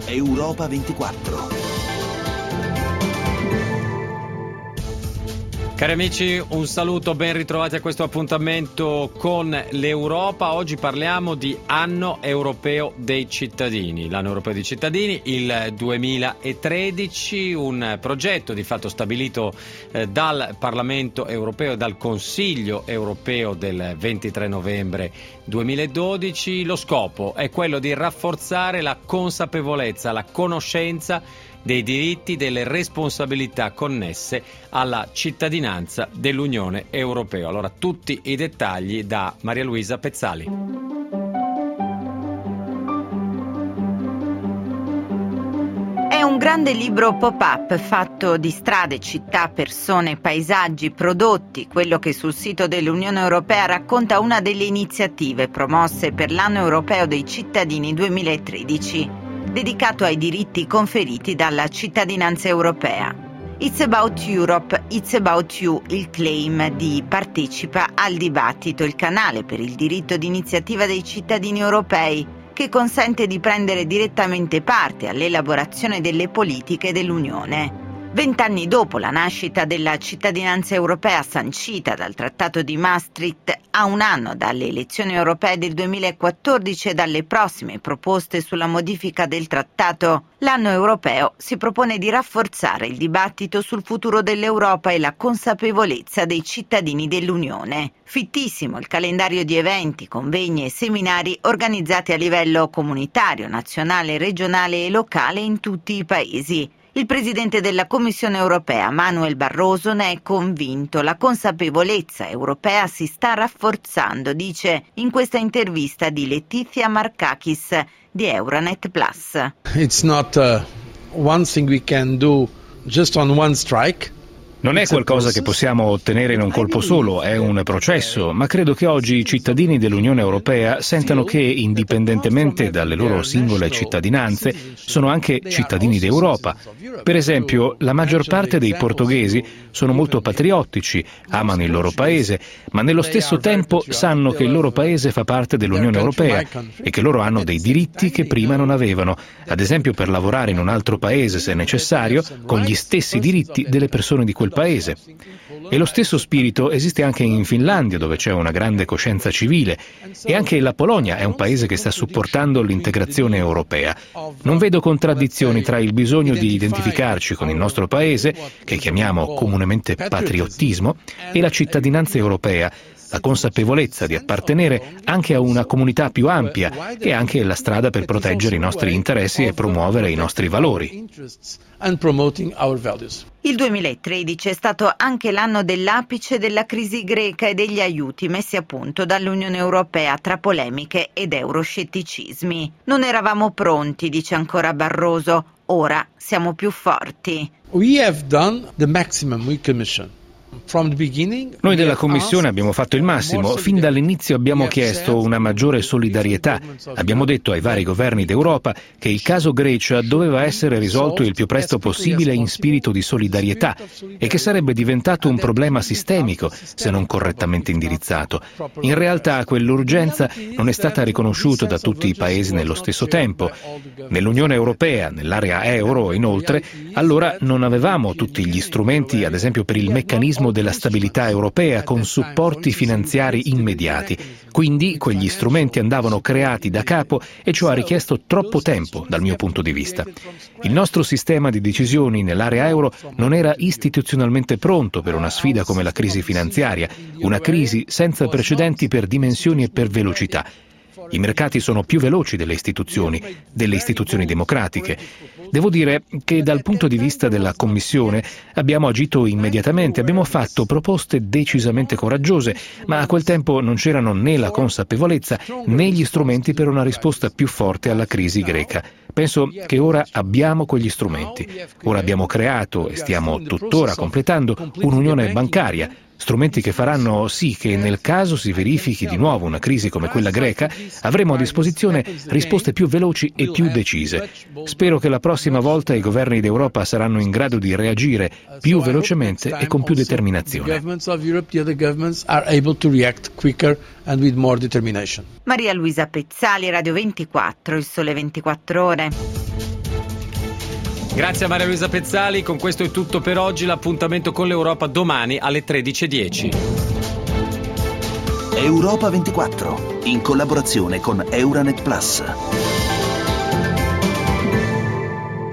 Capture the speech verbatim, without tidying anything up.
Europa ventiquattro. Cari amici, un saluto, ben ritrovati a questo appuntamento con l'Europa. Oggi parliamo di Anno Europeo dei Cittadini. L'Anno Europeo dei Cittadini, il duemilatredici, un progetto di fatto stabilito eh, dal Parlamento Europeo e dal Consiglio Europeo del ventitré novembre duemiladodici. Lo scopo è quello di rafforzare la consapevolezza, la conoscenza dei diritti, delle responsabilità connesse alla cittadinanza dell'Unione Europea. Allora, tutti i dettagli da Maria Luisa Pezzali. È un grande libro pop-up fatto di strade, città, persone, paesaggi, prodotti, quello che sul sito dell'Unione Europea racconta una delle iniziative promosse per l'Anno Europeo dei Cittadini duemilatredici. Dedicato ai diritti conferiti dalla cittadinanza europea. It's About Europe, It's About You, il claim di Partecipa al Dibattito, il canale per il diritto di iniziativa dei cittadini europei, che consente di prendere direttamente parte all'elaborazione delle politiche dell'Unione. Vent'anni dopo la nascita della cittadinanza europea sancita dal Trattato di Maastricht, a un anno dalle elezioni europee del duemilaquattordici e dalle prossime proposte sulla modifica del Trattato, l'anno europeo si propone di rafforzare il dibattito sul futuro dell'Europa e la consapevolezza dei cittadini dell'Unione. Fittissimo il calendario di eventi, convegni e seminari organizzati a livello comunitario, nazionale, regionale e locale in tutti i paesi. Il presidente della Commissione europea, Manuel Barroso, ne è convinto. La consapevolezza europea si sta rafforzando, dice in questa intervista di Letizia Markakis di Euronet Plus. It's not uh, one thing we can do just on one strike. Non è qualcosa che possiamo ottenere in un colpo solo, è un processo, ma credo che oggi i cittadini dell'Unione Europea sentano che, indipendentemente dalle loro singole cittadinanze, sono anche cittadini d'Europa. Per esempio, la maggior parte dei portoghesi sono molto patriottici, amano il loro paese, ma nello stesso tempo sanno che il loro paese fa parte dell'Unione Europea e che loro hanno dei diritti che prima non avevano, ad esempio per lavorare in un altro paese se necessario, con gli stessi diritti delle persone di quel paese. E lo stesso spirito esiste anche in Finlandia, dove c'è una grande coscienza civile, e anche la Polonia è un paese che sta supportando l'integrazione europea. Non vedo contraddizioni tra il bisogno di identificarci con il nostro paese, che chiamiamo comunemente patriottismo, e la cittadinanza europea, la consapevolezza di appartenere anche a una comunità più ampia e anche la strada per proteggere i nostri interessi e promuovere i nostri valori. Il duemilatredici è stato anche l'anno dell'apice della crisi greca e degli aiuti messi a punto dall'Unione Europea tra polemiche ed euroscetticismi. Non eravamo pronti, dice ancora Barroso, ora siamo più forti. We have done the maximum we commission. Noi della Commissione abbiamo fatto il massimo. Fin dall'inizio abbiamo chiesto una maggiore solidarietà. Abbiamo detto ai vari governi d'Europa che il caso Grecia doveva essere risolto il più presto possibile in spirito di solidarietà e che sarebbe diventato un problema sistemico se non correttamente indirizzato. In realtà quell'urgenza non è stata riconosciuta da tutti i paesi nello stesso tempo. Nell'Unione Europea, nell'area euro inoltre, allora non avevamo tutti gli strumenti, ad esempio per il meccanismo della stabilità europea con supporti finanziari immediati. Quindi quegli strumenti andavano creati da capo e ciò ha richiesto troppo tempo dal mio punto di vista. Il nostro sistema di decisioni nell'area euro non era istituzionalmente pronto per una sfida come la crisi finanziaria, una crisi senza precedenti per dimensioni e per velocità. I mercati sono più veloci delle istituzioni, delle istituzioni democratiche. Devo dire che dal punto di vista della Commissione abbiamo agito immediatamente, abbiamo fatto proposte decisamente coraggiose, ma a quel tempo non c'erano né la consapevolezza né gli strumenti per una risposta più forte alla crisi greca. Penso che ora abbiamo quegli strumenti. Ora abbiamo creato e stiamo tuttora completando un'unione bancaria, strumenti che faranno sì che nel caso si verifichi di nuovo una crisi come quella greca, avremo a disposizione risposte più veloci e più decise. Spero che la prossima volta i governi d'Europa saranno in grado di reagire più velocemente e con più determinazione. Maria Luisa Pezzali, Radio ventiquattro, Il Sole ventiquattro Ore. Grazie a Maria Luisa Pezzali, con questo è tutto per oggi, l'appuntamento con l'Europa domani alle tredici e dieci. Europa ventiquattro, in collaborazione con Euranet Plus.